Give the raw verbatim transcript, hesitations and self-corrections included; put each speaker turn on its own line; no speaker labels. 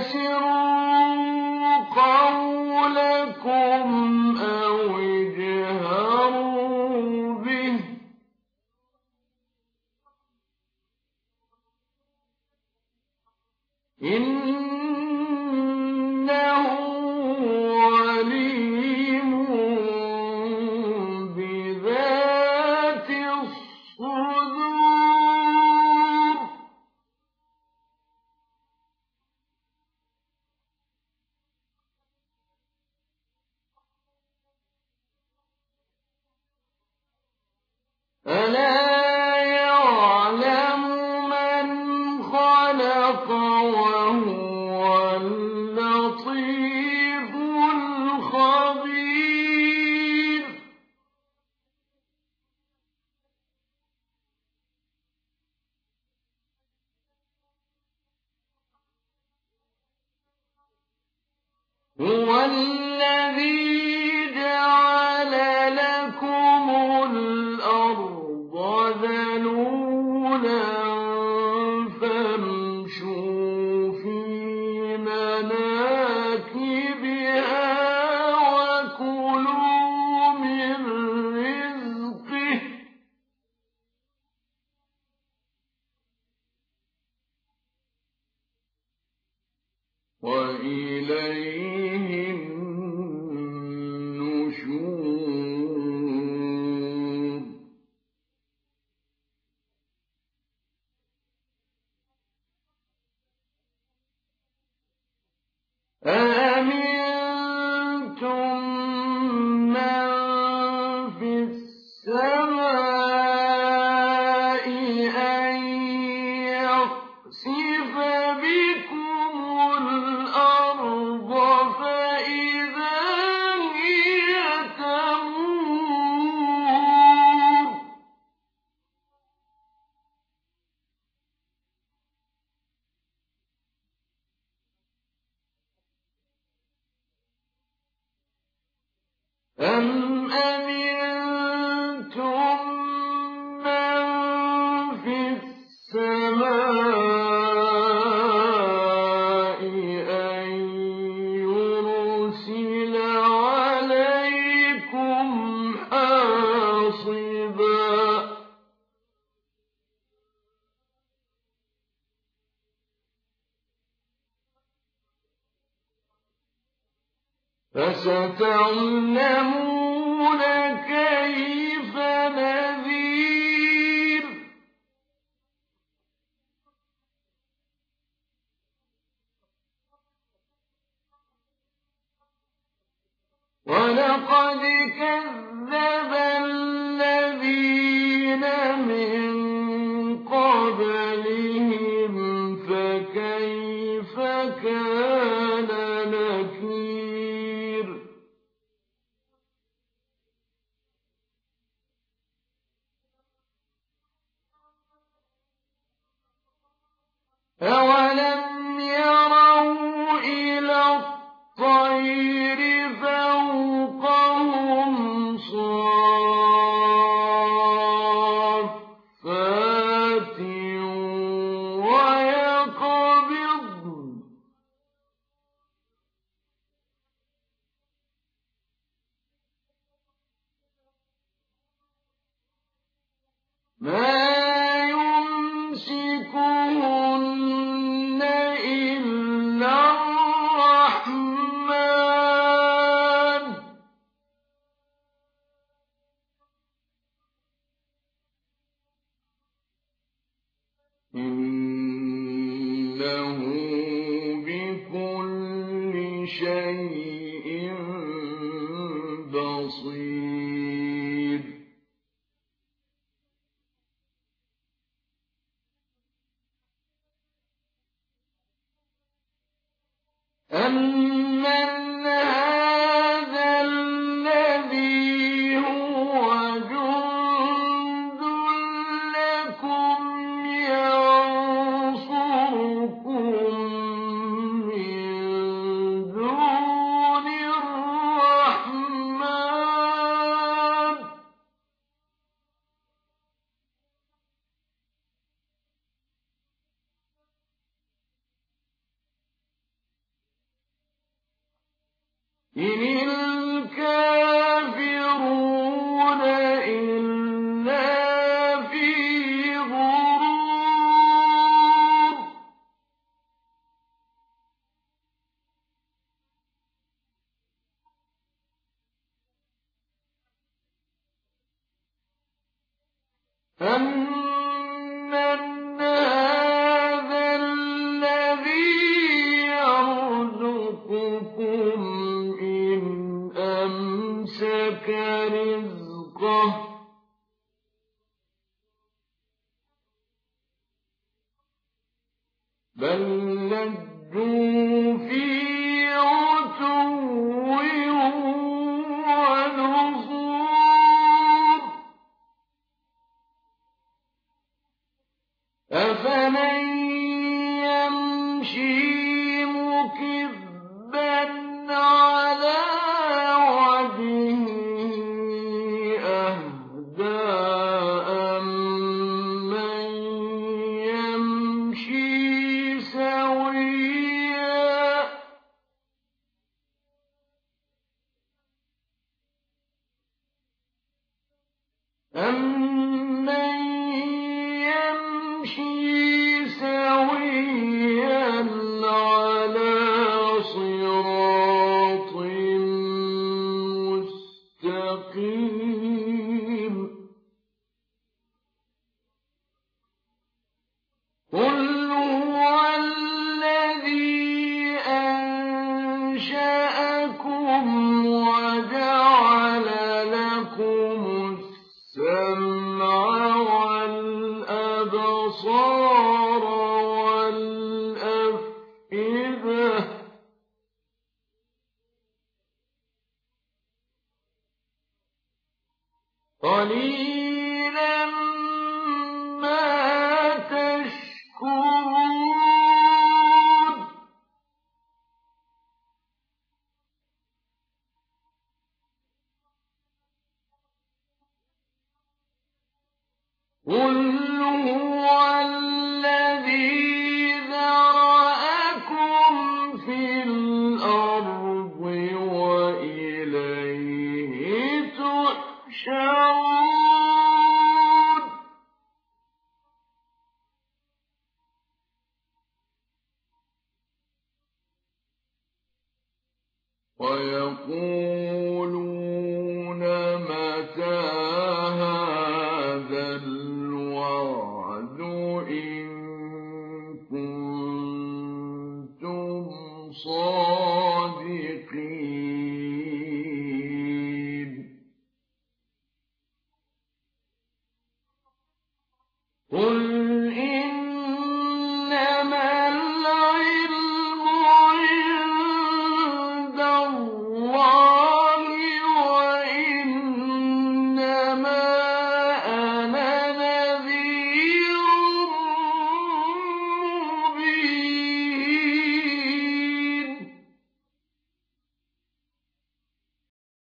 أَسِرُّوا قَوْلَكُمْ أَوِ اجْهَرُوا بِهِ ۖ إِنَّهُ عَلِيمٌ بِذَاتِ الصُّدُورِ أَلَا يَعْلَمُ مَنْ خَلَقَ وَهُوَ اللَّطِيفُ الْخَبِيرُ هُوَ الَّذِي جَعَلَ لَكُمُ الْأَرْضَ ذَلُولًا فَامْشُوا فِي مَنَاكِبِهَا وَكُلُوا مِن رِّزْقِهِ ۖ وَإِلَيْهِ النُّشُورُ أَأَمِنتُم مَّن فِي السَّمَاءِ أَن يَخْسِفَ بِكُمُ الْأَرْضَ فَإِذَا هِيَ تَمُورُ أَمْ أَمِنتُم مَّن فِي السَّمَاءِ أَن يُرْسِلَ عَلَيْكُمْ حَاصِبًا فَسَتَعْلَمُونَ كَيْفَ نَذِيرِ وَلَقَدْ كَذَّبَ الَّذِينَ مِن قَبْلِهِمْ فَكَيْفَ كَانَ نَكِيرِ أَوَلَمْ يَرَوْا إِلَى الطَّيْرِ فَوْقَهُمْ صَافَّاتٍ وَيَقْبِضْنَ مَا يُمْسِكُهُنَّ إِلَّا الرَّحْمَٰنُ ۚ إِنَّهُ بِكُلِّ شَيْءٍ بَصِيرٌ أَمَّنْ هَٰذَا الَّذِي هُوَ جُندٌ لَّكُمْ يَنصُرُكُم مِّن دُونِ الرَّحْمَٰنِ ۚ إِنِ الْكَافِرُونَ إِلَّا فِي غُرُورٍ أَمَّنْ هَٰذَا الَّذِي يَرْزُقُكُمْ إِنْ أَمْسَكَ رِزْقَهُ بَل لَّجُّوا فِي عُتُوٍّ وَنُفُورٍ أَفَمَن يَمْشِي مُكِبًّا عَلَىٰ وَجْهِهِ أَهْدَىٰ أَمَّن يَمْشِي سَوِيًّا أَمَّن يَمْشِي سَوِيًّا عَلَىٰ صِرَاطٍ مُّسْتَقِيمٍ قُلْ هُوَ الَّذِي أَنشَأَكُمْ وَجَعَلَ لَكُمُ السَّمْعَ وَالْأَبْصَارَ وَالْأَفْئِدَةَ ۚ قَلِيلًا مَّا تَشْكُرُونَ قُلْ هُوَ الَّذِي ذَرَأَكُمْ فِي الْأَرْضِ وَإِلَيْهِ تُحْشَرُونَ وَيَقُولُونَ مَتَىٰ هَٰذَا الْوَعْدُ إِن كُنتُمْ صَادِقِينَ قُلْ